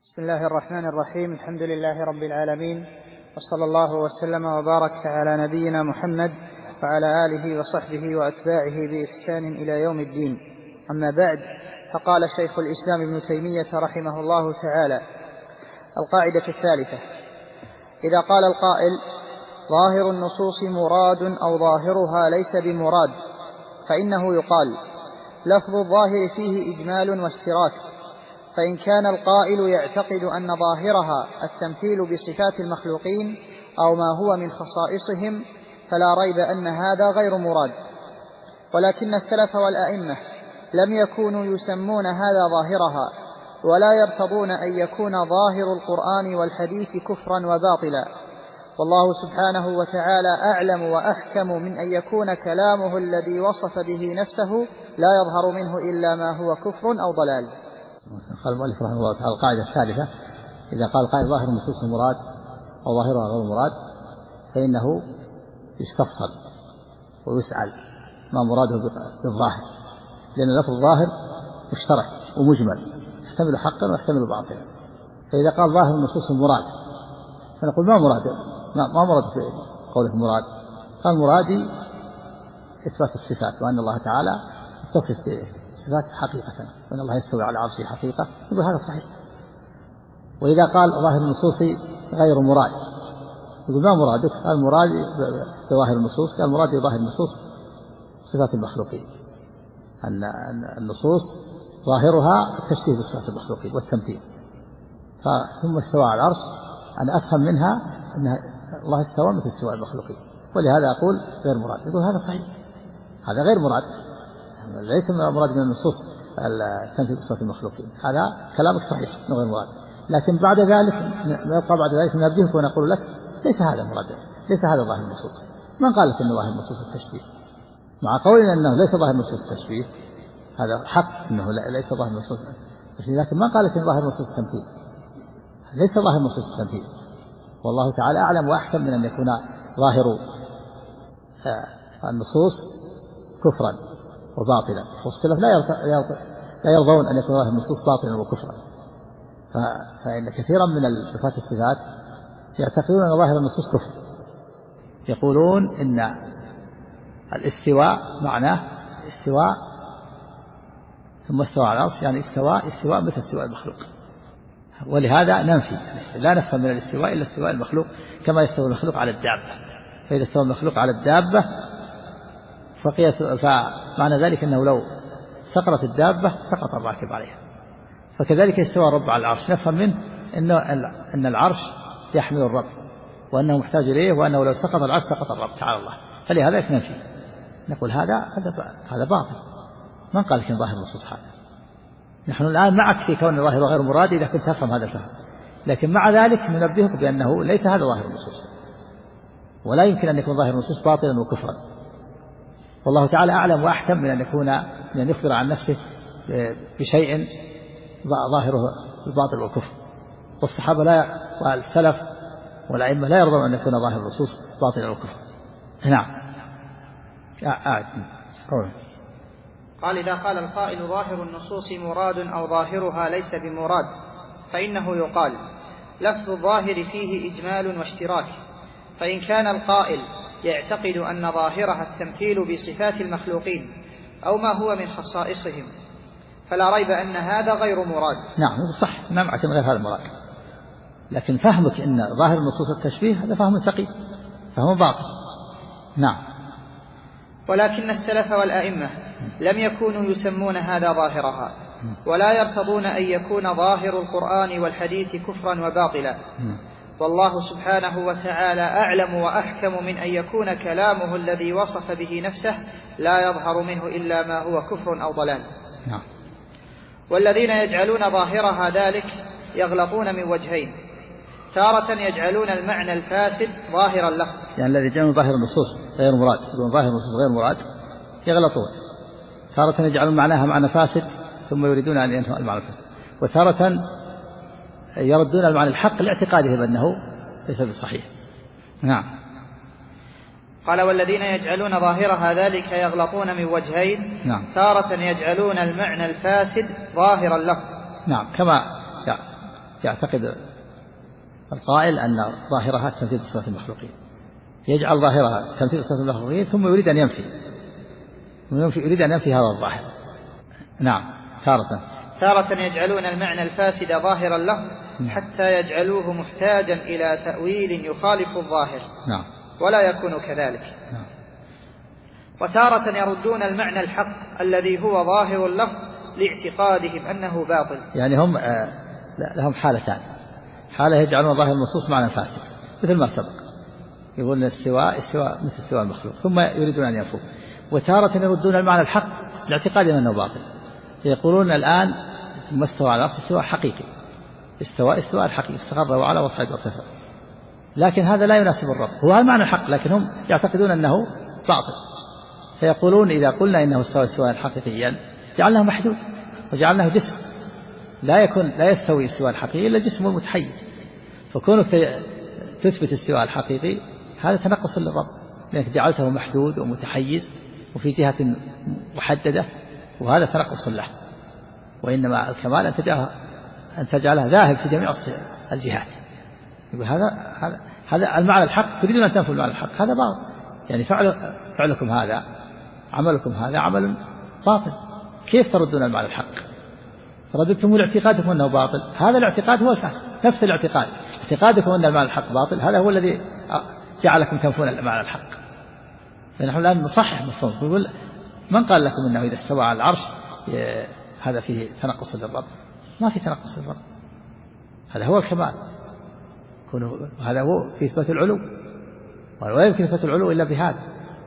بسم الله الرحمن الرحيم. الحمد لله رب العالمين، وصلى الله وسلم وبارك على نبينا محمد وعلى آله وصحبه وأتباعه بإحسان إلى يوم الدين. أما بعد، فقال شيخ الإسلام ابن تيمية رحمه الله تعالى: القاعدة الثالثة: إذا قال القائل: ظاهر النصوص مراد أو ظاهرها ليس بمراد، فإنه يقال: لفظ الظاهر فيه إجمال واشتراك، فإن كان القائل يعتقد أن ظاهرها التمثيل بصفات المخلوقين أو ما هو من خصائصهم فلا ريب أن هذا غير مراد. ولكن السلف والأئمة لم يكونوا يسمون هذا ظاهرها، ولا يرتضون أن يكون ظاهر القرآن والحديث كفرا وباطلا، والله سبحانه وتعالى أعلم وأحكم من أن يكون كلامه الذي وصف به نفسه لا يظهر منه إلا ما هو كفر أو ضلال. قال المؤلف رحمه الله تعالى: القاعدة الثالثة: إذا قال قائل ظاهر النصوص مراد أو ظاهرها غير مراد، فإنه يستفصل ويسأل ما مراده بالظاهر، لأن لفظ الظاهر مشترك ومجمل، يحتمل حقا ويحتمل باطلا. فإذا قال ظاهر النصوص مراد، فنقول ما مراد قوله مراد؟ قال: مرادي إثبات الصفات، وأن الله تعالى يتصف بالصفات حقيقة، وأن الله يستوي على عرشه حقيقة، يقول هذا صحيح. وإذا قال ظاهر النصوص غير مراد، يقول ما مرادك؟ قال: مراد بظاهر النصوص، قال: مراد بظاهر النصوص صفات المخلوقين، أن النصوص ظاهرها التشبيه بصفات المخلوقين والتمثيل. ثم استوى على العرش، أنا أفهم منها أن الله استوى مثل استواء المخلوقين، ولهذا أقول غير مراد. يقول هذا صحيح، هذا غير مراد، ليس مراد من النصوص التمثيل بصفات المخلوقين، هذا كلامك صحيح انه غير مراد. لكن بعد ذلك نبقى بعد ذلك ننبهك ونقول لك ليس هذا مراد، ليس هذا ظاهر النصوص. من قال لك انه ظاهر النصوص التشبيه؟ مع قولنا انه ليس ظاهر النصوص التشبيه، هذا حق انه ليس ظاهر النصوص التشبيه، لكن من قال لك انه ظاهر النصوص التمثيل؟ ليس ظاهر النصوص التمثيل، والله تعالى اعلم واحكم من ان يكون ظاهر النصوص كفرا وباطلا، والسلف لا يرضون أن يكون ظاهر النصوص باطلا وكفرا. فإن كثيرا من صفات الصفات يعتقدون أن ظاهر النصوص كفر، يقولون إن الاستواء معناه استواء ثم استوى على العرش، يعني استواء مثل استواء المخلوق، ولهذا ننفي، لا نفهم من الاستواء إلا استواء المخلوق، كما يستوي المخلوق على الدابة. فإذا استوى المخلوق على الدابة فمعنى ذلك أنه لو سقطت الدابة سقط الراكب عليها، فكذلك استوى الرب على العرش، نفهم منه أن العرش يحمل الرب، وأنه محتاج إليه، وأنه لو سقط العرش سقط الرب تعالى الله. فلهذا ننفي، نقول هذا باطل. من قال لك ظاهر النصوص هذا؟ نحن الآن معك في كون الظاهر غير مراد إذا كنت تفهم هذا الفهم، لكن مع ذلك ننبهك بأنه ليس هذا ظاهر النصوص، ولا يمكن أن يكون ظاهر النصوص باطلا وكفرا. والله تعالى أعلم وأحكم من أن يخبر عن نفسه بشيء ظاهره الباطل والكفر، والصحابة والسلف والأئمة لا يرضون أن يكون ظاهر النصوص باطلا والكفر. نعم. قال: إذا قال القائل ظاهر النصوص مراد أو ظاهرها ليس بمراد، فإنه يقال: لفظ الظاهر فيه إجمال واشتراك، فإن كان القائل يعتقد أن ظاهرها التمثيل بصفات المخلوقين أو ما هو من خصائصهم فلا ريب أن هذا غير مراد. نعم صح، ما معك من غير هذا المراد، لكن فهمك أن ظاهر النصوص التشبيه هذا فهم سقيم، فهم باطل. نعم. ولكن السلف والأئمة لم يكونوا يسمون هذا ظاهرها، ولا يرتضون أن يكون ظاهر القرآن والحديث كفرا وباطلا، والله سبحانه وتعالى أعلم وأحكم من أن يكون كلامه الذي وصف به نفسه لا يظهر منه إلا ما هو كفر أو ضلال. نعم. والذين يجعلون ظاهرها ذلك يغلطون من وجهين: تارة يجعلون المعنى الفاسد ظاهر اللفظ، يعني الذي يجعلون ظاهر النصوص غير مراد، يقولون ظاهر النصوص غير مراد، يغلطون. تارة يجعلون معناها معنى فاسد ثم يريدون أن ينهوا المعنى الفاسد، وتارة يردون المعنى الحق لاعتقادهم أنه ليس بالصحيح. نعم. قال: والذين يجعلون ظاهرها ذلك يغلطون من وجهين. نعم. تارة يجعلون المعنى الفاسد ظاهر اللفظ. نعم، كما يعتقد القائل أن ظاهرها تمثيل صفات المخلوقين، يجعل ظاهرها تمثيل صفات المخلوقين ثم يريد أن ينفي هذا الظاهر. نعم. تارة يجعلون المعنى الفاسد ظاهرا له حتى يجعلوه محتاجا إلى تأويل يخالف الظاهر. نعم. ولا يكون كذلك. نعم. وتارة يردون المعنى الحق الذي هو ظاهر له لاعتقادهم أنه باطل. يعني هم لهم حالتان: حالة يجعلون ظاهر النصوص معنى فاسد مثل ما سبق، يقولون الاستواء مثل استواء المخلوق، ثم يريدون أن ينفوا. وتارة يردون المعنى الحق لاعتقادهم أنه باطل، يقولون الآن ثم استوى على العرش استواء حقيقي، استواء الحقيقي، استقر وعلى وصعد وارتفع، لكن هذا لا يناسب الرب، هو المعنى الحق لكن هم يعتقدون أنه باطل. فيقولون إذا قلنا إنه استوى استواء حقيقيا جعلناه محدود وجعلناه جسم، لا يستوي استواء الحقيقي إلا جسم متحيز. فكونك تثبت استواء الحقيقي هذا تنقص للرب، لأنك جعلته محدود ومتحيز وفي جهة محددة، وهذا تنقص له. وإنما الكمال أن تجعله ذاهب في جميع الجهات. هذا المعنى الحق، تريدون أن تنفوا المعنى الحق، هذا باطل. يعني فعلكم هذا، عملكم هذا عمل باطل. كيف تردون المعنى الحق؟ رددتم لاعتقادكم أنه باطل، هذا الاعتقاد هو الفاسد، نفس الاعتقاد، اعتقادكم أن المعنى الحق باطل، هذا هو الذي جعلكم تنفون المعنى الحق. فنحن الآن نصحح مفهوم، نقول من قال لكم أنه إذا استوى على العرش هذا فيه تنقص للرب؟ ما في تنقص للرب، هذا هو الكمال، هذا هو في إثبات العلو، ولا يمكن إثبات العلو إلا بهذا.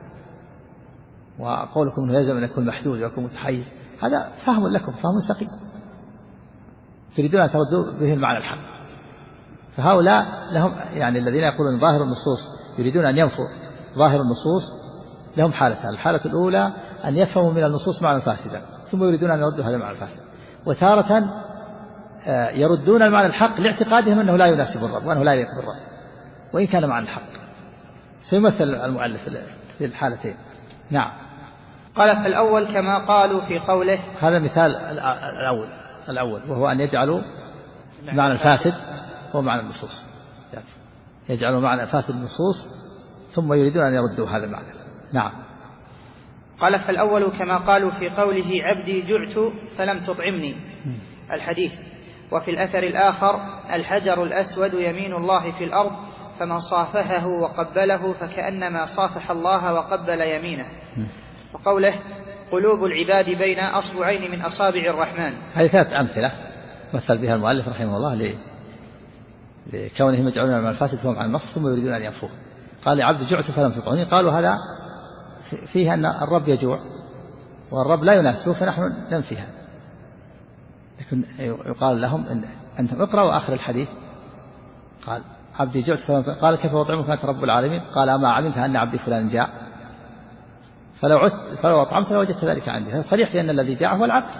وقولكم أنه يلزم أن يكون محدود ويكون متحيز هذا فهم لكم، فهم سقيم، تريدون أن تردوا به المعنى الحق. فهؤلاء لهم يعني الذين يقولون ظاهر النصوص يريدون أن ينفوا ظاهر النصوص لهم حالتان: الحالة الأولى أن يفهموا من النصوص معنى فاسدا ثم يريدون أن يردوا هذا المعنى الفاسد، وتارة يردون المعنى الحق لاعتقادهم أنه لا يناسب الرب وأنه لا يليق بالرب وإن كان معنى الحق. سيمثل المؤلف في الحالتين. نعم. قال: فالأول كما قالوا في قوله، هذا مثال الأول وهو أن يجعلوا معنى الفاسد هو معنى النصوص، يجعلوا معنى فاسد النصوص ثم يريدون أن يردوا هذا المعنى. نعم. قال: فالأول كما قالوا في قوله عبدي جعت فلم تطعمني، الحديث. وفي الأثر الآخر: الحجر الأسود يمين الله في الأرض فمن صافحه وقبله فكأنما صافح الله وقبل يمينه. وقوله: قلوب العباد بين أصبعين من أصابع الرحمن. هذه 3 أمثلة مثل بها المؤلف رحمه الله لكونهم يجعلون المعنى الفاسد فهم عن النص ثم يريدون أن ينفوه. قال: لعبد جعت فلم تطعمني، قالوا هذا فيه أن الرب يجوع والرب لا يناسبه فنحن ننفيها. لكن يقال لهم إن أنتم اقرأوا آخر الحديث، قال: عبدي جعت فلم تطعمني، قال: كيف أطعمك أنت رب العالمين؟ قال: أما علمت أن عبدي فلان جاء فلو أطعمت لوجدت ذلك عندي. هذا صريح لأن الذي جاء هو العبد،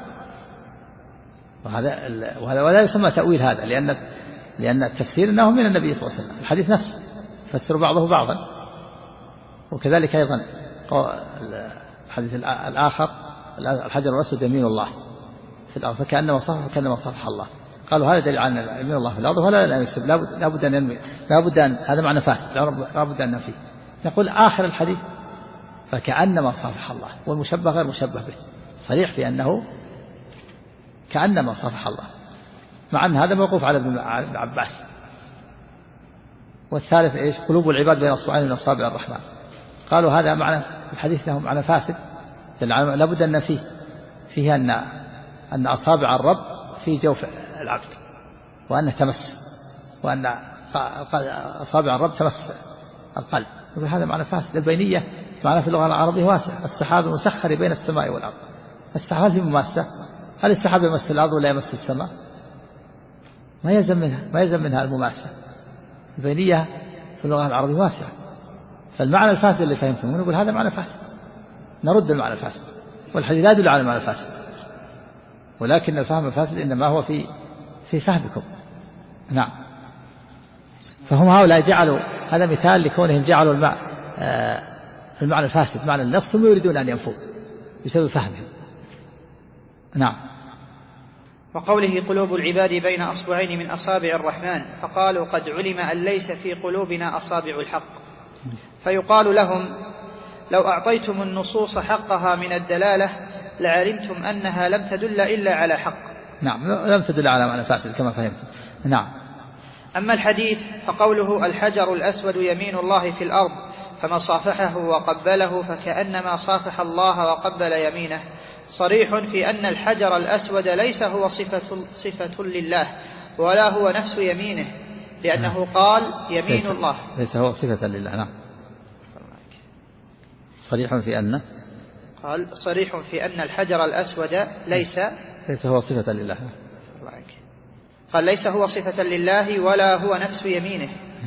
وهذا ولا يسمى تأويل هذا، لأن التفسير أنه من النبي صلى الله عليه وسلم، الحديث نفسه فسر بعضه بعضا. وكذلك أيضا الحديث الآخر: الحجر الأسود يمين الله في الأرض فكأنما صافح الله. قالوا هذا دليل على يمين الله في الأرض ولا لا يسب، لابد أن ينمي، لابد أن هذا معنى فاسد، لابد أن ننفيه. نقول آخر الحديث فكأنما صافح الله، والمشبه غير مشبه به، صريح في أنه كأنما صافح الله، مع أن هذا موقوف على ابن عباس. والثالث إيش؟ قلوب العباد بين أصبعين من أصابع الرحمن. قالوا هذا معنى الحديث له معنى فاسد، لابد أن فيه أن أصابع الرب في جوف العبد وأنه تمس، وأن أصابع الرب تمس القلب. هذا معنى فاسد. البينية معنى في اللغة العربية واسع: السحاب المسخر بين السماء والأرض. السحاب هل مماسة؟ هل السحاب يمس الأرض ولا يمس السماء؟ ما يلزم منها المماسة. البينية في اللغة العربية واسعة. فالمعنى الفاسد اللي فهمتموه نقول هذا معنى فاسد، نرد المعنى الفاسد، والحديث لا يدل على المعنى الفاسد، ولكن الفهم الفاسد إنما هو في فهمكم. نعم. فهم هؤلاء جعلوا هذا مثال لكونهم جعلوا المعنى الفاسد معنى النص ثم يريدون أن ينفوه بسبب فهمهم. نعم. وقوله قلوب العباد بين أصبعين من أصابع الرحمن، فقالوا قد علم أن ليس في قلوبنا أصابع الحق، فيقال لهم لو أعطيتم النصوص حقها من الدلالة لعلمتم أنها لم تدل إلا على حق. نعم، لم تدل على معنى فاسد كما فهمت. نعم. أما الحديث فقوله الحجر الأسود يمين الله في الأرض فما صافحه وقبله فكأنما صافح الله وقبل يمينه، صريح في أن الحجر الأسود ليس هو صفة لله ولا هو نفس يمينه، لأنه قال يمين الله ليس هو صفة لله. نعم. صريح في أن قال صريح في أن الحجر الأسود ليس هو صفة لله. قال ليس هو صفة لله ولا هو نفس يمينه،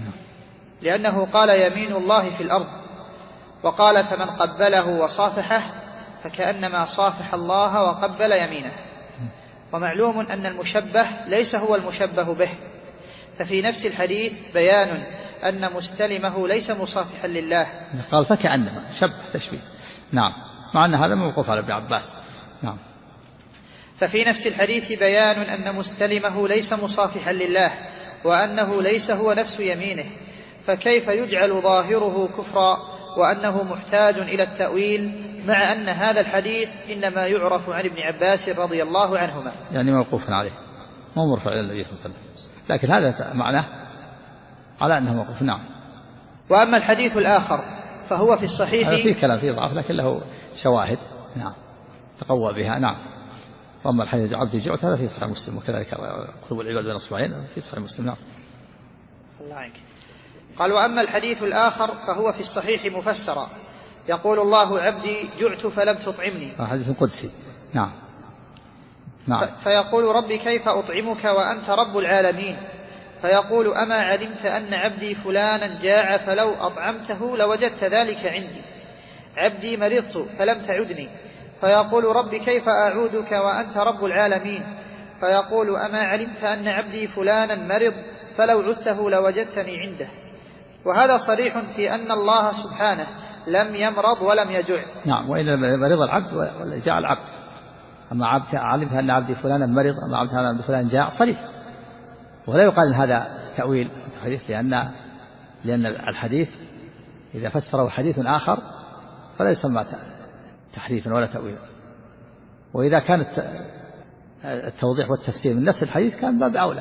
لأنه قال يمين الله في الأرض، وقال فمن قبله وصافحه فكأنما صافح الله وقبل يمينه. ومعلوم أن المشبه ليس هو المشبه به، ففي نفس الحديث بيان أن مستلمه ليس مصافحا لله. قال فكأنما شبه تشبيه. نعم، مع أن هذا موقوف على ابن عباس. نعم. ففي نفس الحديث بيان أن مستلمه ليس مصافحا لله وأنه ليس هو نفس يمينه، فكيف يجعل ظاهره كفرا وأنه محتاج إلى التأويل، مع أن هذا الحديث إنما يعرف عن ابن عباس رضي الله عنهما، يعني موقوف عليه مو مرفوع إلى النبي صلى الله عليه وسلم، لكن هذا معناه على أنه موقوف. نعم. وأما الحديث الآخر فهو في الصحيح، هذا فيه كلام فيه ضعف لكن له شواهد. نعم، تقوى بها. نعم. وأما الحديث عبدي جعت هذا في صحيح مسلم، وكذلك قلوب العباد بين أصبعين في صحيح مسلم. نعم. الله عنك. قال وأما الحديث الآخر فهو في الصحيح مفسرا، يقول الله عبدي جعت فلم تطعمني، حديث قدسي. نعم. نعم. فيقول ربي كيف أطعمك وأنت رب العالمين، فيقول أما علمت أن عبدي فلانا جاع فلو أطعمته لوجدت ذلك عندي، عبدي مرضت فلم تعدني، فيقول ربي كيف أعودك وأنت رب العالمين، فيقول أما علمت أن عبدي فلانا مرض فلو عدته لوجدتني عنده. وهذا صريح في أن الله سبحانه لم يمرض ولم يجع. نعم، وإن مرض العبد ولا جاع العبد. أما علمت أن عبدي فلانا مرض، أما علمت أن عبدي فلانا جاع، صريح. ولا يقال هذا تأويل الحديث، لأن الحديث إذا فسره حديث آخر فلا يسمى تحريفا ولا تأويلا. وإذا كان التوضيح والتفسير من نفس الحديث كان باب أولى.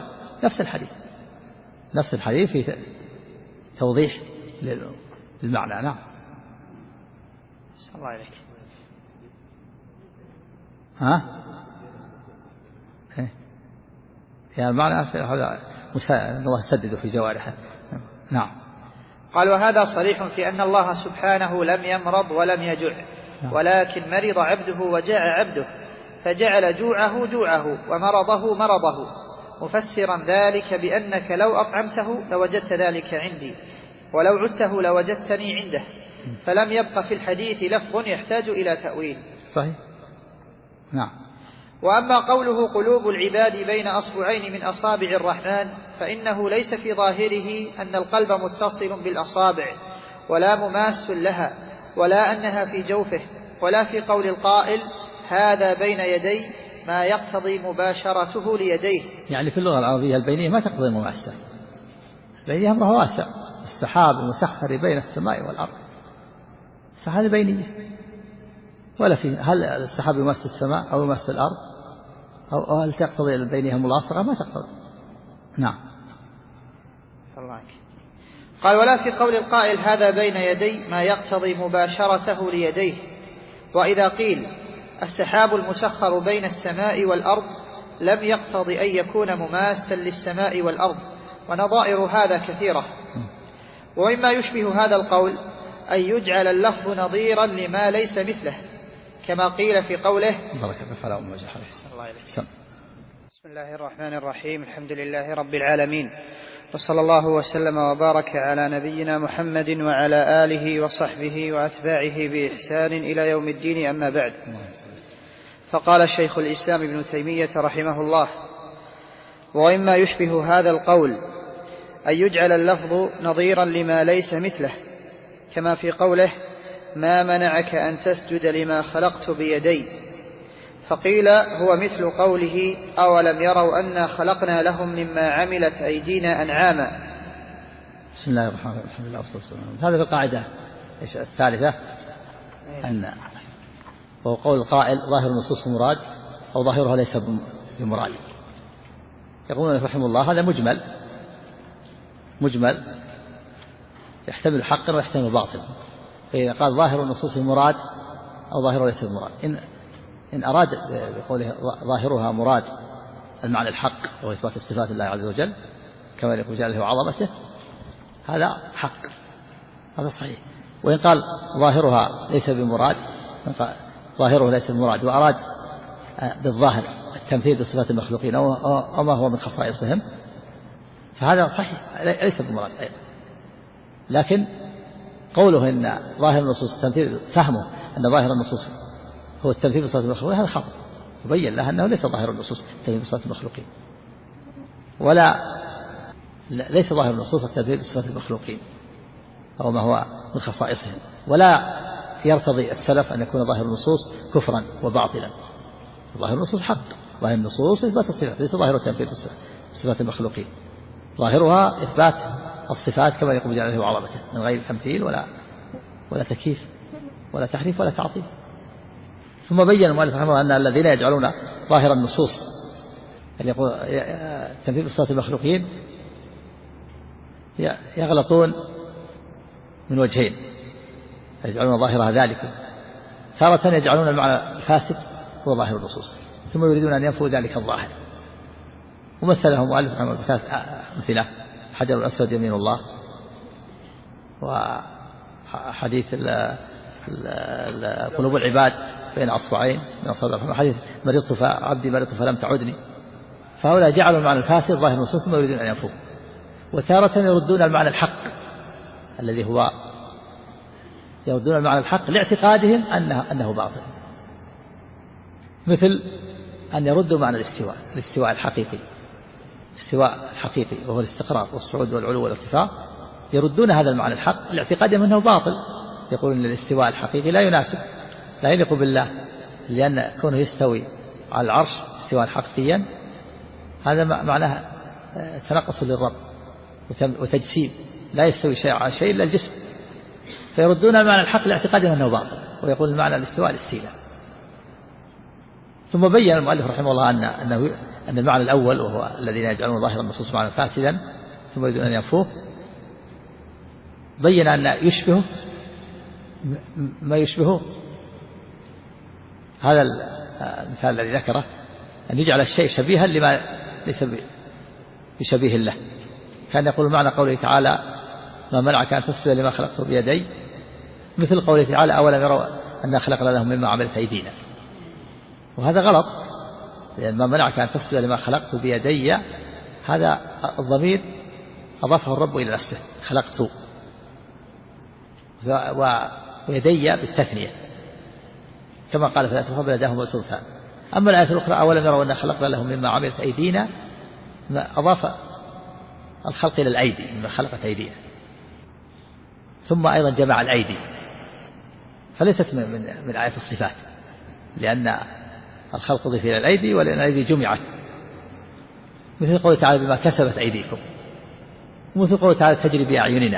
نفس الحديث في توضيح للمعنى. نعم. صلى الله عليك. يعني المعنى هذا الله يسدد في جوارحه. نعم. قال وهذا صريح في أن الله سبحانه لم يمرض ولم يجع، ولكن مرض عبده وجاع عبده، فجعل جوعه ومرضه مرضه، مفسرا ذلك بأنك لو أطعمته لوجدت ذلك عندي، ولو عدته لوجدتني عنده، فلم يبق في الحديث لفظ يحتاج إلى تأويل. صحيح. نعم. وأما قوله قلوب العباد بين أصبعين من أصابع الرحمن، فإنه ليس في ظاهره أن القلب متصل بالأصابع ولا مماس لها، ولا أنها في جوفه، ولا في قول القائل هذا بين يدي ما يقتضي مباشرته ليديه. يعني في اللغة العربية البينية ما تقتضي مماسة، البينية أمرها واسع، السحاب المسخر بين السماء والأرض، فهذه بينية. ولا في هل السحاب يمس السماء أو يمس الأرض أو هل تقتضي البينية ملاصقة؟ ما تقتضي. نعم. قال ولا في قول القائل هذا بين يدي ما يقتضي مباشرته ليديه. وإذا قيل السحاب المسخر بين السماء والأرض لم يقتضي أن يكون مماسا للسماء والأرض، ونظائر هذا كثيرة. ومما يشبه هذا القول أن يجعل اللفظ نظيرا لما ليس مثله، كما قيل في قوله بسم الله الرحمن الرحيم الحمد لله رب العالمين، وصلى الله وسلم وبارك على نبينا محمد وعلى آله وصحبه وأتباعه بإحسان إلى يوم الدين. أما بعد، فقال شيخ الإسلام ابن تيمية رحمه الله: وإما يشبه هذا القول أن يجعل اللفظ نظيرا لما ليس مثله، كما في قوله ما منعك أن تسجد لما خلقت بيدي، فقيل هو مثل قوله أولم يروا أنا خلقنا لهم مما عملت أيدينا أنعاما. بسم الله الرحمن الرحيم. الحمد لله والصلاة والسلام. هذه القاعدة الثالثة أن وهو قول القائل ظاهر النصوص مراد أو ظاهرها ليس بمراد. يقولون رحمه الله هذا مجمل يحتمل حقا ويحتمل باطلا. فإذا قال ظاهر النصوص مراد أو ظاهرها ليس بمراد، إن أراد بقوله ظاهرها مراد المعنى الحق وهو إثبات الصفات لله عز وجل كما يقول جلاله وعظمته، هذا حق، هذا صحيح. وإن قال ظاهرها ليس بمراد، ظاهره ليس بمراد وأراد بالظاهر التمثيل بصفات المخلوقين أو ما هو من خصائصهم، فهذا صحيح ليس بمراد أيضا. لكن قوله إن ظاهر النصوص التمثيل، فهمه أن ظاهر النصوص هو التمثيل بصفات المخلوقين، هذا خطأ. تبين له أنه ليس ظاهر النصوص التمثيل بصفات المخلوقين، ليس ظاهر النصوص التمثيل بصفات المخلوقين أو ما هو من خصائصهم، ولا يرتضي السلف أن يكون ظاهر النصوص كفرا وباطلا. ظاهر النصوص حق، ظاهر النصوص إثبات الصفات، ليس ظاهر التمثيل بصفات المخلوقين. ظاهرها إثبات الصفات كما يقول جلاله وعظمته من غير تمثيل ولا تكييف ولا تحريف ولا تعطيل. ثم بين المؤلف رحمه الله أن الذين يجعلون ظاهر النصوص اللي يقول تمثيل بصفات المخلوقين يغلطون من وجهين، يجعلون ظاهرها ذلك، تارة يجعلون المعنى الفاسد هو ظاهر النصوص ثم يريدون أن ينفوا ذلك الظاهر. ومثلهم مؤلف رحمه الله بثلاث أمثلة: حجر الأسود يمين الله، وحديث قلوب العباد بين أصبعين من أصابع الرحمن، حديث عبدي مرضت فلم تعدني. فهؤلاء جعلوا المعنى الفاسد ظاهر النصوص ثم يريدون أن ينفوه. وتارة يردون المعنى الحق الذي هو يردون المعنى الحق لاعتقادهم أنه باطل، مثل أن يردوا معنى الاستواء الحقيقي، الاستواء الحقيقي وهو الاستقرار والصعود والعلو والارتفاع، يردون هذا المعنى الحق لاعتقادهم أنه باطل. يقولون أن الاستواء الحقيقي لا يناسب، لا يليق بالله، لأن كونه يستوي على العرش استواء حقيقيا هذا معناه تنقص للرب وتجسيم، لا يستوي شيء على شيء إلا الجسم. فيردون المعنى الحق لاعتقادهم أنه باطل، ويقول المعنى الاستواء الاستيلاء. ثم بين المؤلف رحمه الله أن المعنى الأول وهو الذين يجعلون ظاهر النصوص معنى فاسدا ثم يريدون أن ينفوه، بين أن يشبه ما يشبهه هذا المثال الذي ذكره، أن يجعل الشيء شبيها لما ليس بشبيه له. كان يقول معنى قوله تعالى ما منعك أن تسجد لما خلقته بيدي، مثل قوله تعالى أولم يروا أنا خلقنا لهم مما عملت أيدينا. وهذا غلط، لأن ما منعك أن تسجد لما خلقت بيدي هذا الضمير أضافه الرب إلى نفسه، خلقت ويدي بالتثنية كما قال في الآية الأخرى بل يداه مبسوطتان. أما الآية الأخرى أولم يروا أنا خلقنا لهم مما عملت أيدينا، أضاف الخلق إلى الأيدي مما خلقت أيدينا، ثم أيضا جمع الأيدي، فليست من آية الصفات، لأن الخلق ضيف إلى الأيدي ولأن الأيدي جمعت، مثل قوله تعالى بما كسبت أيديكم، ومثل قوله تعالى تجري بأعيننا،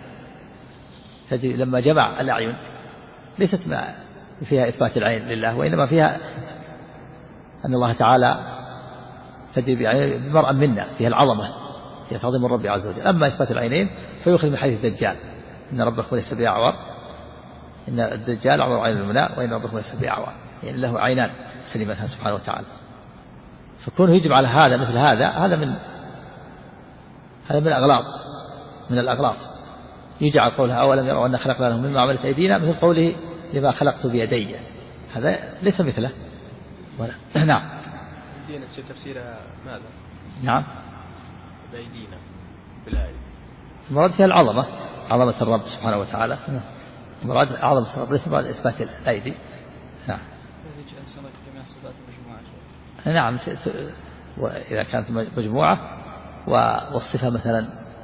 لما جمع الأعين ليست فيها إثبات العين لله، وإنما فيها أن الله تعالى تجري بأعيننا بمرأة منا، فيها العظمة، فيها تعظيم الرب عز وجل. أما إثبات العينين فيخرج من حديث الدجال إن ربكم ليس بأعور، إن الدجال أعور عين المناء وإن ربكم ليس بأعور، يعني له عينان سليمتها سبحانه وتعالى. فكونه يجب على هذا مثل هذا من الأغلاط. يجعل قولها أولم يروا أن خلقنا لهم مما عملت أيدينا مثل قوله لما خلقت بيدي، هذا ليس مثله ولا نعم. يدينا تفسيرها ماذا؟ نعم بأيدينا بالآية مراد فيها العظمة، عظمة الرب سبحانه وتعالى، مراد عظمة الرب ليس مراد إثبات الأيدي. نعم. نعم، وإذا كانت مجموعة والصفة مثلا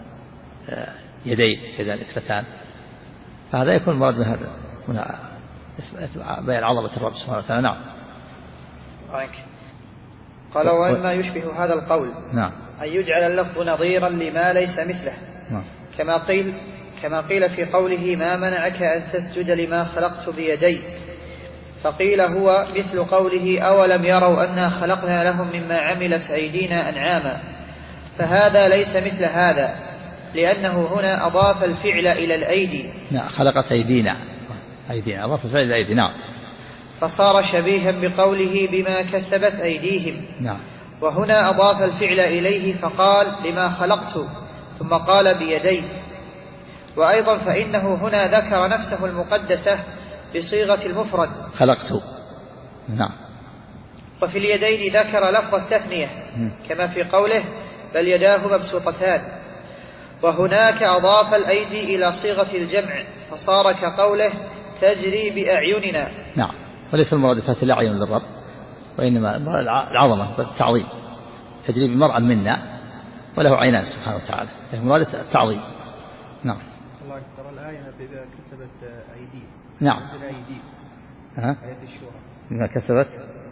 يدين اثنتان، فهذا يكون مراد من هذا بيان عظمة الرب سبحانه وتعالى. نعم. قال وإما يشبه هذا القول نعم أن يجعل اللفظ نظيرا لما ليس مثله نعم. كما قيل في قوله ما منعك أن تسجد لما خلقت بيدي، فقيل هو مثل قوله أولم يروا أنا خلقنا لهم مما عملت أيدينا أنعاما، فهذا ليس مثل هذا لأنه هنا أضاف الفعل إلى الأيدي. نعم خلقت أيدينا أضاف الفعل إلى الأيدي. نعم فصار شبيها بقوله بما كسبت أيديهم. نعم. وهنا أضاف الفعل إليه فقال لما خلقت ثم قال بيدي. وأيضا فإنه هنا ذكر نفسه المقدسة بصيغة المفرد خلقت. نعم. وفي اليدين ذكر لفظ التثنية كما في قوله بل يداه مبسوطتان. وهناك أضاف الأيدي إلى صيغة الجمع فصار كقوله تجري بأعيننا. نعم. وليس المراد فتح الأعين للرب، وإنما العظمة والتعظيم، تجري بمرء منا وله عينان سبحانه وتعالى، المراد التعظيم. نعم. الله ترى الآية إذا كسبت أيديكم. نعم. آية الشورى. بما كسبت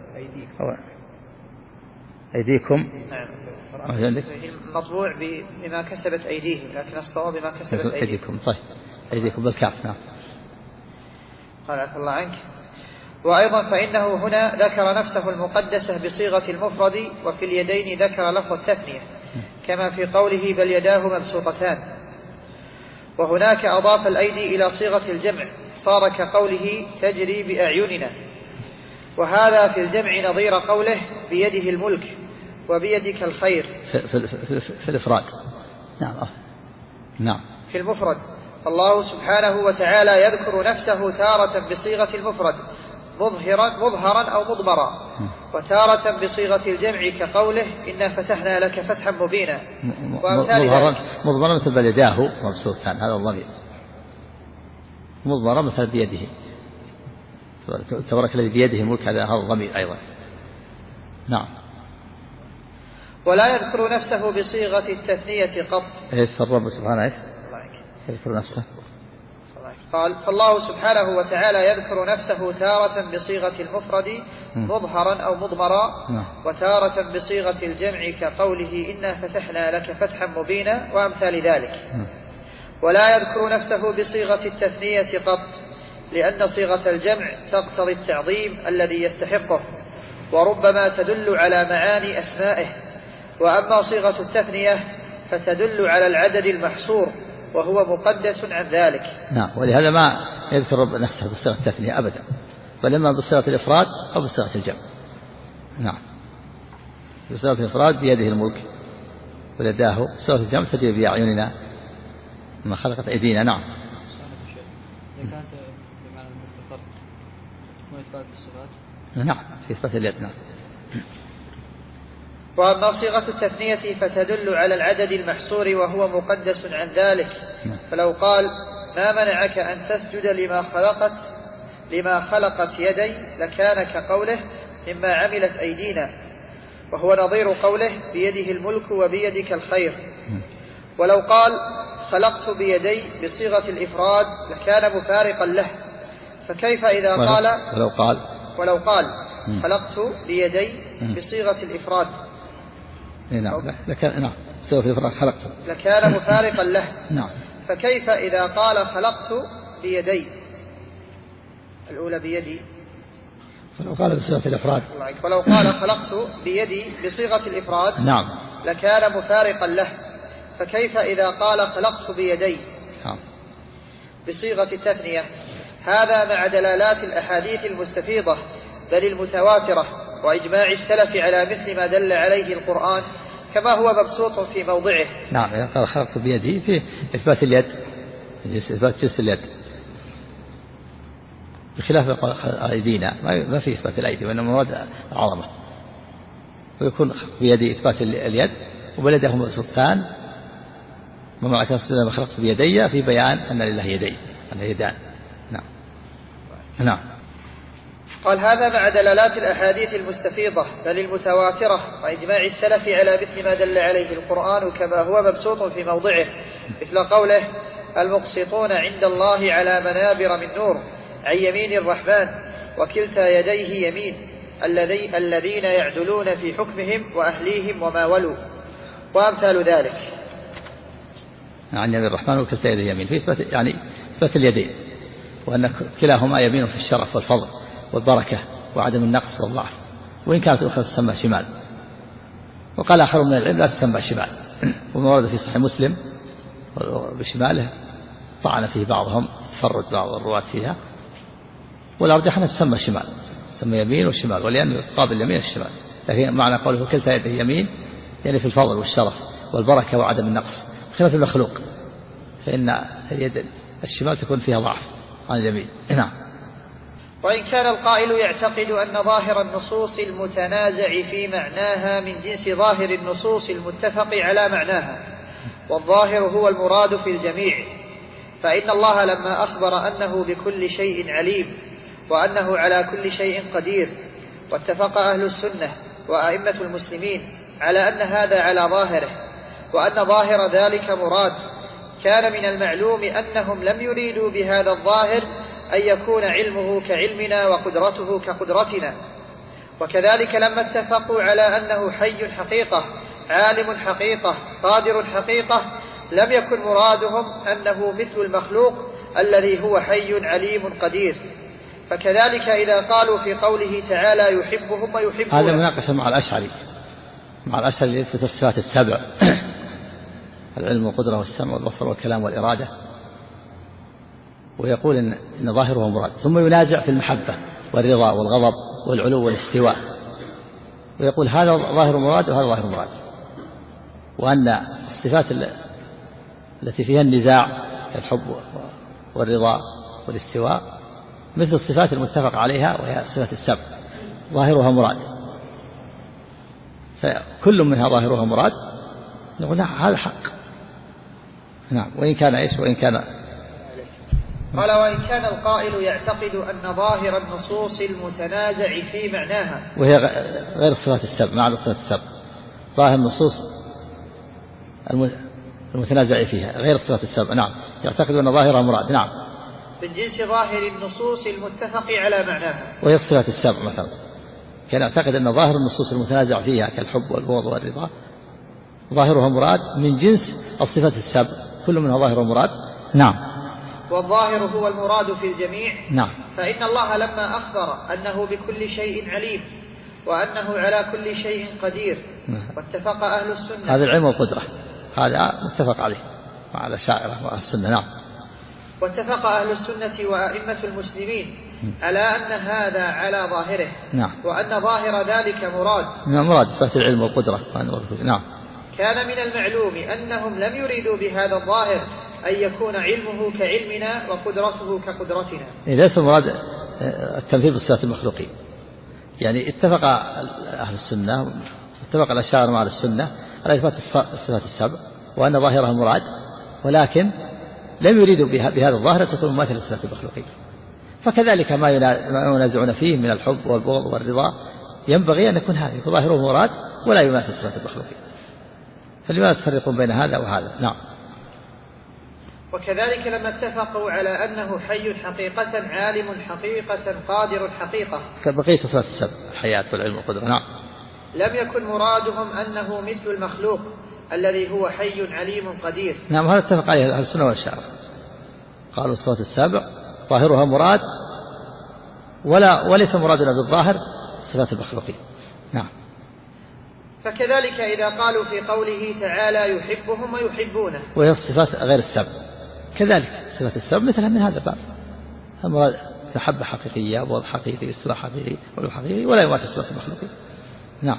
أيديكم. نعم. عندك مطبوع بما كسبت أيديهم، لكن الصواب بما كسبت أيديكم. طيب أيديكم بالكاف. نعم. قال عفى الله عنك. وأيضا فإنه هنا ذكر نفسه المقدسة بصيغة المفرد، وفي اليدين ذكر لفظ التثنية كما في قوله بل يداه مبسوطتان. وهناك أضاف الأيدي إلى صيغة الجمع صار كقوله تجري بأعيننا. وهذا في الجمع نظير قوله بيده الملك وبيدك الخير في الإفراد. نعم. نعم. في المفرد الله سبحانه وتعالى يذكر نفسه تارة بصيغة المفرد مظهرا أو مضمرا، وتارة بصيغة الجمع كقوله إنا فتحنا لك فتحا مبينا. مضمرا مثل بل يداه مبسوطتان، هذا الضمير. مضمرا مثل بيده، تبارك الذي بيده الملك، هذا الضمير أيضا. نعم. ولا يذكر نفسه بصيغة التثنية قط. ايش الرب سبحانه يذكر نفسه؟ قال فالله سبحانه وتعالى يذكر نفسه تارة بصيغة المفرد مظهرا أو مضمرا، وتارة بصيغة الجمع كقوله إنا فتحنا لك فتحا مبينا وأمثال ذلك. ولا يذكر نفسه بصيغة التثنية قط، لأن صيغة الجمع تقتضي التعظيم الذي يستحقه، وربما تدل على معاني أسمائه. وأما صيغة التثنية فتدل على العدد المحصور، وهو مقدس عن ذلك. نعم. ولهذا ما يذكر رب نفسه بصيغة التثنية أبدا، بل إما بصيغة الإفراد أو بصيغة الجمع. نعم. بصيغة الإفراد بيده الملك ويداه، بصيغة الجمع تجري بأعيننا ما خلقت أيدينا. نعم. إذا كانت بمعنى المختصر وإثبات الصفات. نعم في إثبات اليد. نعم. وأما صيغة التثنية فتدل على العدد المحصور وهو مقدس عن ذلك. فلو قال ما منعك أن تسجد لما خلقت يدي لكان كقوله مما عملت أيدينا، وهو نظير قوله بيده الملك وبيدك الخير. ولو قال خلقت بيدي بصيغة الإفراد لكان مفارقا له، فكيف إذا قال ولو قال خلقت بيدي بصيغة الإفراد. نعم. نعم. صيغة الإفراد خلقت لكان مفارقا له. نعم. فكيف إذا قال خلقت بيدي الأولى بيدي، فلو قال بصيغة الإفراد، ولو قال خلقت بيدي بصيغة الإفراد نعم لكان مفارقا له. فكيف إذا قال خلقت بيدي بصيغة التثنية؟ هذا مع دلالات الأحاديث المستفيضة بل المتواترة وإجماع السلف على مثل ما دل عليه القرآن، كما هو مبسوط في موضعه. نعم. إذا قال خلقت بيدي في إثبات اليد، إثبات جنس اليد، بخلاف أيدينا ما في إثبات الأيدي، وإنما مراد العظمة. ويكون بيدي إثبات اليد، وبلده مبسوطتان ومع ما خلقت بيدي في بيان أن لله يدين، أن يدان. نعم. نعم. قال هذا مع دلالات الأحاديث المستفيضة بل المتواترة وإجماع السلف على مثل ما دل عليه القرآن، كما هو مبسوط في موضعه، مثل قوله المقسطون عند الله على منابر من نور عن يمين الرحمن وكلتا يديه يمين، الذين يعدلون في حكمهم وأهليهم وما ولوا وأمثال ذلك. عن يد الرحمن وكلتا يده يمين، في إثبات اليدين، وأن كلاهما يمين في الشرف والفضل والبركة وعدم النقص والضعف، وإن كانت الأخرى تسمى شمال. وقال آخر من العلم لا تسمى شمال، وما ورد في صحيح مسلم بشماله طعن فيه بعضهم، تفرد بعض الرواة فيها، والأرجح أنها تسمى شمال، تسمى يمين وشمال، ولأنه تقابل اليمين والشمال. لكن معنى قوله كلتا يده يمين يعني في الفضل والشرف والبركة وعدم النقص، خلاف المخلوق فإن اليد الشمال تكون فيها ضعف عن اليمين. نعم. وإن كان القائل يعتقد أن ظاهر النصوص المتنازع في معناها من جنس ظاهر النصوص المتفق على معناها، والظاهر هو المراد في الجميع، فإن الله لما أخبر أنه بكل شيء عليم وأنه على كل شيء قدير، واتفق أهل السنة وأئمة المسلمين على أن هذا على ظاهره، وأن ظاهر ذلك مراد، كان من المعلوم أنهم لم يريدوا بهذا الظاهر أن يكون علمه كعلمنا وقدرته كقدرتنا. وكذلك لما اتفقوا على أنه حي حقيقة عالم حقيقة قادر حقيقة، لم يكن مرادهم أنه مثل المخلوق الذي هو حي عليم قدير. فكذلك إذا قالوا في قوله تعالى يحبهم ويحبون، هذا مناقشة مع الأشعري اللي يثبت الصفات السبع العلم والقدرة والسمع والبصر والكلام والإرادة، ويقول إن ظاهره مراد، ثم ينازع في المحبة والرضا والغضب والعلو والاستواء، ويقول هذا ظاهر مراد وهذا ظاهر مراد، وأن الصفات التي فيها النزاع الحب والرضا والاستواء مثل الصفات المتفق عليها وهي صفات السبع ظاهرها مراد، فكل منها ظاهرها مراد، نقول هذا حق. نعم. وإن كان إيش؟ وإن كان قال وإن كان القائل يعتقد أن ظاهر النصوص المتنازع في معناها، وهي غير صفات السبع، مع صفات السبع، ظاهر النصوص المتنازع فيها غير صفات السبع، نعم، يعتقد أن ظاهرها مراد، نعم، من جنس ظاهر النصوص المتفق على معناها، وهي صفات السبع مثلا، كان يعتقد أن ظاهر النصوص المتنازع فيها كالحب والبغض والرضا ظاهرها مراد من جنس الصفات السبع، كل منها ظاهر مراد، نعم، والظاهر هو المراد في الجميع، نعم. فإن الله لما أخبر أنه بكل شيء عليم وأنه على كل شيء قدير، واتفق أهل السنة، هذا العلم والقدرة هذا متفق عليه مع الأشاعرة وأهل السنة، نعم، واتفق أهل السنة وأئمة المسلمين على أن هذا على ظاهره، نعم، وأن ظاهر ذلك مراد، مراد صفات العلم والقدرة، نعم. كان من المعلوم أنهم لم يريدوا بهذا الظاهر أن يكون علمه كعلمنا وقدرته كقدرتنا. ليس المراد التمثيل بالصفات المخلوقين، يعني اتفق أهل السنة، اتفق الأشاعرة مع السنة على إثبات الصفات السبع وأن ظاهرها المراد، ولكن لم يريدوا بهذا الظاهر أن تكون مماثلة للصفات المخلوقين. فكذلك ما ينازعون فيه من الحب والبغض والرضا ينبغي أن يكون هذا ظاهره مراد ولا يماثل صفات المخلوقين، فلماذا تفرقون بين هذا وهذا؟ نعم. وكذلك لما اتفقوا على أنه حي حقيقة عالم حقيقة قادر حقيقة كبقية صفات السبع الحياة والعلم والقدرة، نعم، لم يكن مرادهم أنه مثل المخلوق الذي هو حي عليم قدير، نعم، هذا اتفق عليه أهل السنة والأشاعرة، قالوا صفات السبع ظاهرها مراد وليس مرادنا بالظاهر صفات المخلوقين، نعم. فكذلك إذا قالوا في قوله تعالى يحبهم ويحبونه، وهي الصفات غير السبع، كذلك صفات السبع مثلها من هذا الباب، المراد محبة حقيقية، بغض حقيقي، استواء حقيقي، علو حقيقي، ولا يماثل صفات المخلوقين، نعم.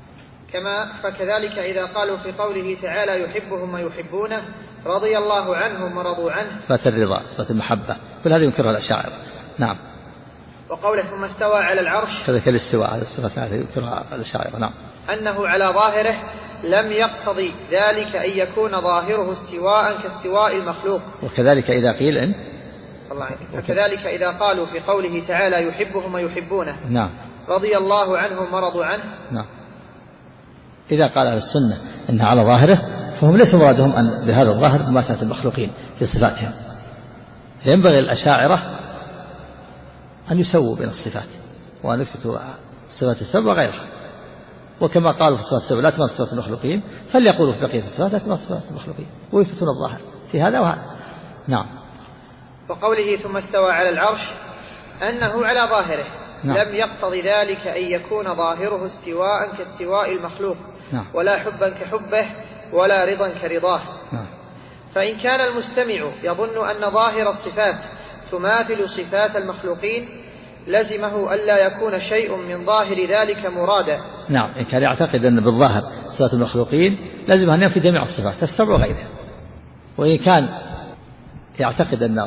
فكذلك إذا قالوا في قوله تعالى يحبهم ويحبونه رضي الله عنهم ورضوا عنه، صفات الرضا، صفات المحبة، كل هذه ينكرها الأشاعرة، نعم. وقوله ثم استوى على العرش، كذلك الاستواء، هذه الصفات هذه ينكرها الأشاعرة، نعم. أنه على ظاهره لم يقتضي ذلك أن يكون ظاهره استواء كاستواء المخلوق. وكذلك إذا قيل فكذلك إذا قالوا في قوله تعالى يحبهم ويحبونه، نعم، رضي الله عنهم ورضوا عنه، نعم. إذا قال أهل السنة إنها على ظاهره فهم ليس مرادهم أن بهذا الظاهر مماثلة المخلوقين في صفاتهم، ينبغي الأشاعرة أن يسووا بين الصفات وأن يثبتوا صفات السبع وغيرها. وكما قالوا في صفات السبع لا تماثل صفات المخلوقين، فليقولوا في بقية الصفات لا تماثل صفات المخلوقين، ويثبتون الظاهر في هذا وهذا. نعم. وقوله ثم استوى على العرش أنه على ظاهره. نعم. لم يقتض ذلك أن يكون ظاهره استواء كاستواء المخلوق. نعم. ولا حبا كحبه ولا رضا كرضاه. نعم. فإن كان المستمع يظن أن ظاهر الصفات تماثل صفات المخلوقين لزمه ألا يكون شيء من ظاهر ذلك مرادا. نعم. إن كان يعتقد أن بالظاهر صفات المخلوقين لازم أن ينفي جميع الصفات السبع وغيرها. وإن كان يعتقد أن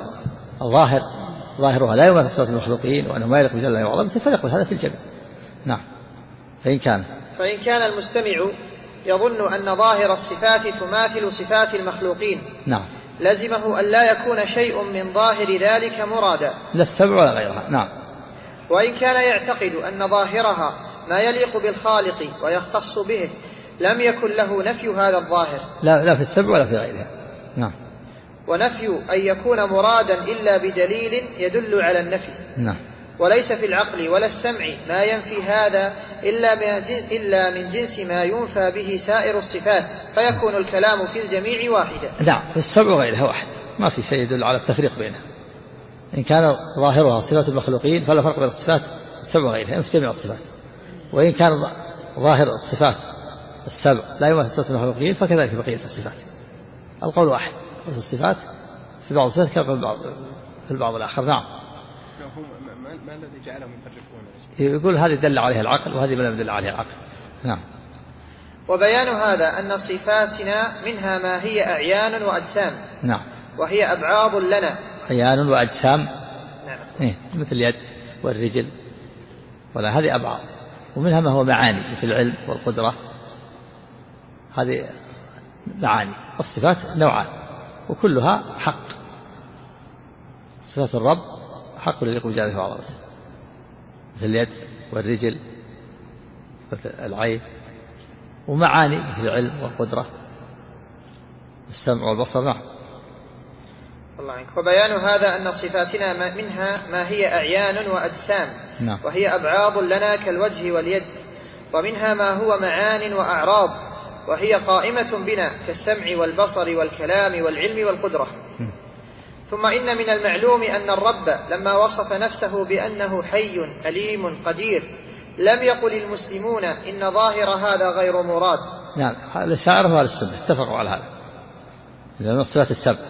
ظاهرها لا يماثل صفات المخلوقين وأنه ما يليق بجل الله وعظمته فيقول هذا في الجميع. نعم. فإن كان المستمع يظن أن ظاهر الصفات تماثل صفات المخلوقين. نعم. لزمه أن لا يكون شيء من ظاهر ذلك مرادا لا السبع ولا غيرها. نعم. وإن كان يعتقد أن ظاهرها ما يليق بالخالق ويختص به لم يكن له نفي هذا الظاهر لا في السبع ولا في غيرها. نعم. ونفي أن يكون مرادا إلا بدليل يدل على النفي. نعم. وليس في العقل ولا السمع ما ينفي هذا إلا من جنس ما ينفى به سائر الصفات فيكون الكلام في الجميع واحدا. نعم. في السبع وغيرها واحد، ما في شيء يدل على التفريق بينها. إن كان ظاهرها صفات المخلوقين فلا فرق بين الصفات السبع وغيرها في جميع الصفات. وإن كان ظاهر الصفات السبع لا يماثل صفات المخلوقين فكذلك في بقية الصفات. القول واحد في الصفات، في بعض الصفات كما في البعض الآخر. نعم. ما الذي جعلهم يفرقون؟ يقول هذه دل عليها العقل وهذه ما لم يدل عليها العقل. نعم. وبيان هذا أن صفاتنا منها ما هي أعيان وأجسام. نعم. وهي أبعاض لنا. أعيان وأجسام. نعم. مثل اليد والرجل ولا هذه أبعاض. ومنها ما هو معاني مثل العلم والقدرة، هذه معاني. الصفات نوعان وكلها حق. صفات الرب حق يليق بجلاله وعظمته مثل اليد والرجل مثل العين، ومعاني مثل العلم والقدرة والسمع والبصر. نعم. الله عنك. وبيان هذا أن صفاتنا منها ما هي أعيان وأجسام. نعم. وهي أبعاض لنا كالوجه واليد. ومنها ما هو معان وأعراض وهي قائمة بنا كالسمع والبصر والكلام والعلم والقدرة. ثم إن من المعلوم أن الرب لما وصف نفسه بأنه حي عليم قدير لم يقل المسلمون إن ظاهر هذا غير مراد. نعم. الأشاعرة وأهل السنة اتفقوا على هذا. إذا من الصفات السبع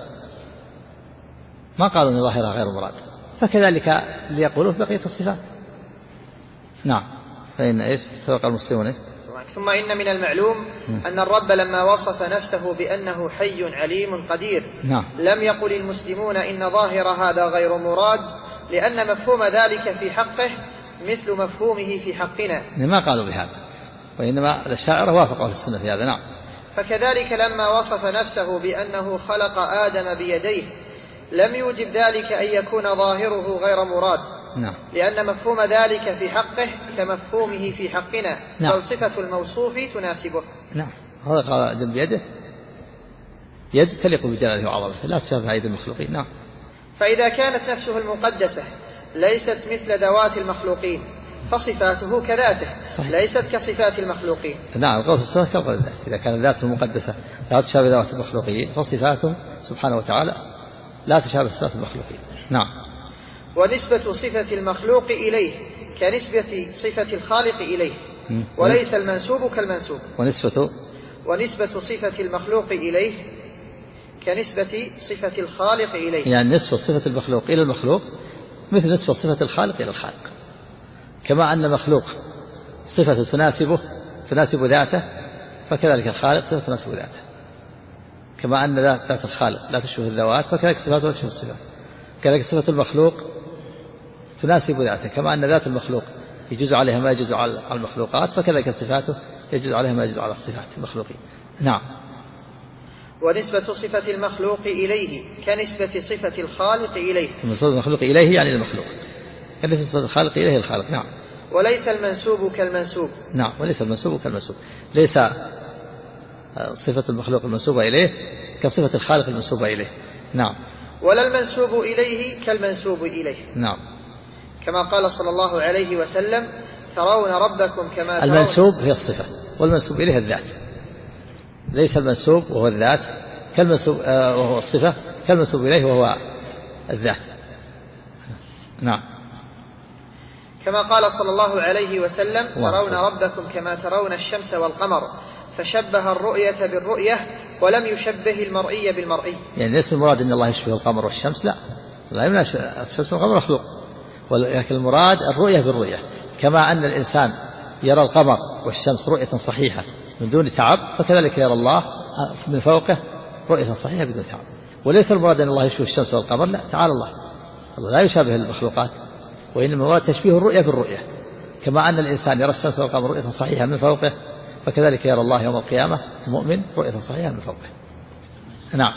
ما قالوا إن ظاهرها غير مراد، فكذلك ليقولوا في بقية الصفات. نعم. فإن إيش اتفق المسلمون إيش. ثم إن من المعلوم أن الرب لما وصف نفسه بأنه حي عليم قدير. نعم. لم يقل المسلمون إن ظاهر هذا غير مراد لأن مفهوم ذلك في حقه مثل مفهومه في حقنا. ما قالوا بهذا، وإنما الأشاعرة وافقوا أهل السنة في هذا. نعم. فكذلك لما وصف نفسه بأنه خلق آدم بيديه لم يوجب ذلك أن يكون ظاهره غير مراد. نعم. لأن مفهوم ذلك في حقه كمفهومه في حقنا. نعم. بل صفة الموصوف تناسبه. نعم. هذا قال آدم بيده يد تليق بجلاله وعظمته لا تشابه أيدي المخلوقين. نعم. فإذا كانت نفسه المقدسة ليست مثل ذوات المخلوقين فصفاته كذاته ليست كصفات المخلوقين. نعم. القول في الصفات كالقول الذات. إذا كانت ذاته المقدسة لا تشابه ذوات المخلوقين فصفاته سبحانه وتعالى لا تشابه صفات المخلوقين. نعم. ونسبة صفة المخلوق إليه كنسبة صفة الخالق إليه وليس المنسوب كالمنسوب. ونسبة صفة المخلوق إليه كنسبة صفة الخالق إليه. يعني نسبة صفة المخلوق إلى المخلوق مثل نسبة صفة الخالق إلى الخالق. كما أن مخلوق صفة تناسب ذاته فكذلك الخالق صفة تناسب ذاته. كما أن ذات الخالق لا تشبه الذوات فكذلك صفاته لا تشبه الصفات. كذلك صفة المخلوق تناسب ذاته. كما أن ذات المخلوق يجوز عليها ما يجوز على المخلوقات فكذلك صفاته يجوز عليها ما يجوز على الصفات المخلوقين. نعم. ونسبة صفة المخلوق إليه كنسبة صفة الخالق إليه. نسبة المخلوق إليه يعني المخلوق كنسبة صفة الخالق إليه الخالق. نعم. وليس المنسوب كالمنسوب. نعم. وليس المنسوب كالمنسوب. ليس صفة المخلوق المنسوبة إليه كصفة الخالق المنسوبة إليه. نعم. ولا المنسوب إليه كالمنسوب إليه. نعم. كما قال صلى الله عليه وسلم ترون ربكم كما ترون. المنسوب هي الصفة والمنسوب إليه الذات، ليس المنسوب وهو الذات كالمنسوب وهو الصفة كالمنسوب إليه وهو الذات. نعم. كما قال صلى الله عليه وسلم ترون ربكم كما ترون الشمس والقمر، فشبه الرؤية بالرؤية ولم يشبه المرئي بالمرئي. يعني ليس المراد أن الله يشبه القمر والشمس، لا يمنع الشمس والقمر مخلوق، ولكن المراد الرؤية بالرؤية، كما أن الإنسان يرى القمر والشمس رؤية صحيحة من دون تعب، فكذلك يرى الله من فوقه رؤية صحيحة بدون تعب. وليس المراد أن الله يشبه الشمس والقمر، لا، تعالى الله لا يشابه المخلوقات، وإنما هو تشبيه الرؤية بالرؤية، كما أن الإنسان يرى الشمس والقمر رؤية صحيحة من فوقه، فكذلك يرى الله يوم القيامة المؤمن رؤية صحيحة من فوقه. نعم.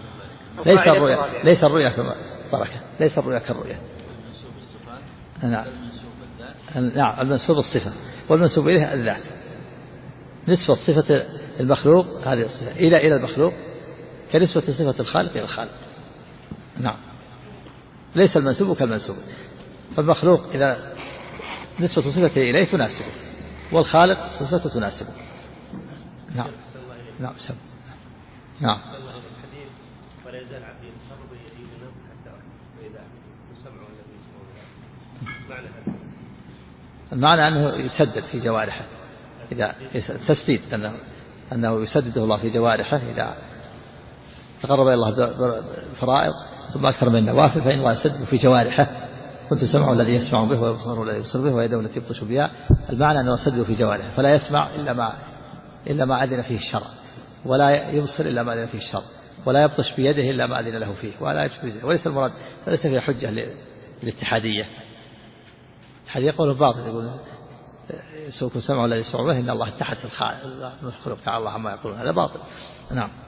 ليس الرؤيا بركة، ليس الرؤيا كالرؤيا. نعم. المنسوب الصفة والمنسوب إليه الذات. نسبة صفة المخلوق هذه الصفة إلى المخلوق كنسبة صفة الخالق إلى الخالق. نعم. ليس المنسوب كالمنسوب، فالمخلوق إذا نسبة صفته إليه تناسبه، والخالق صفته تناسبه. نعم. نعم. نعم. ولا يزال عبدي يتقرب إليه بالنفل حتى وإذا سمعه الذي يسمعه معنى هذا. المعنى أنه يسدد في جوارحه، إذا تسديد أنه يسدده الله في جوارحه إذا تقرب إلى الله بالفرائض ثم أكثر من النوافل، فإن الله يسدد في جوارحه. كنت سمعه الذي يسمع به ويبصره الذي يبصر به ويده التي يبطش بها. المعنى أنه يسدد في جوارحه، فلا يسمع إلا ما أذن فيه الشرع، ولا يبصر إلا ما أذن فيه الشرع، ولا يبطش بيده إلا ما أذن له فيه، ولا يبطش بيده. وليس المراد، فليس فيها حجة للاتحادية. الاتحادية يقول باطل، يقول سوف سمعوا الذي يسمع به إن الله اتحد في المخلوق تعالى الله عما يقولون، هذا باطل. نعم.